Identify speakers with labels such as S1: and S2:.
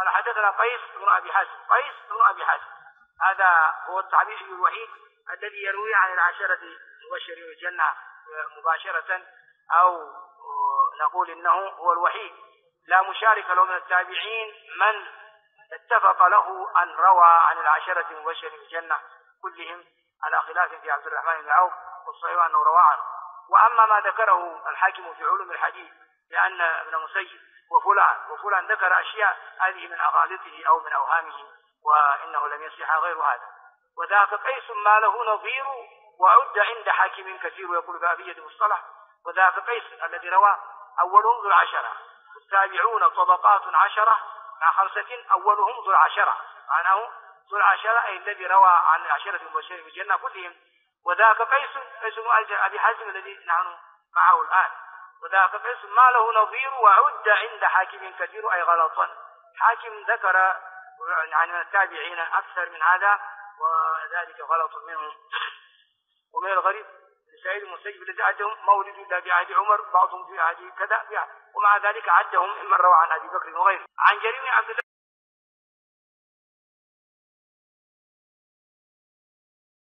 S1: قال حدثنا قيس بن أبي حازم. قيس بن أبي حازم هذا هو التابعي الوحيد الذي يروي عن العشرة المبشرين بالجنة مباشرة، أو نقول إنه هو الوحيد لا مشارك له من التابعين من اتفق له أن روى عن العشرة المبشرين بالجنة كلهم، على خلاف في عبد الرحمن بن عوف، والصحيح أنه روى عنه. وأما ما ذكره الحاكم في علوم الحديث لأن ابن مسيب وفلان ذكر أشياء هذه من أغالطه أو من أوهامه، وإنه لم يصح غير هذا. وذاك قيس ما له نظير وعد عند حاكم كثير، يقول بأبية المصطلح. وذاك قيس الذي روى أولهم ذو العشرة، التابعون طبقات 10 مع 5 أولهم ذو العشرة، معناه ذو العشرة أي الذي روى عن العشرة المبشرين بالجنة كلهم. وذاك قيس بن أبي حازم الذي نحن معه الآن. وذاك قيس ما له نظير وعد عند حاكم كثير أي غلطا. حاكم ذكر عن التابعين أكثر من هذا، وذلك غلط منه. ومن الغريب سعيد المسيب الذي عدهم مولد إلا بعهد عمر، بعضهم في عهد كذا، ومع ذلك عدهم ممن روى عن أبي بكر وغيره. عن جرير بن عبد الله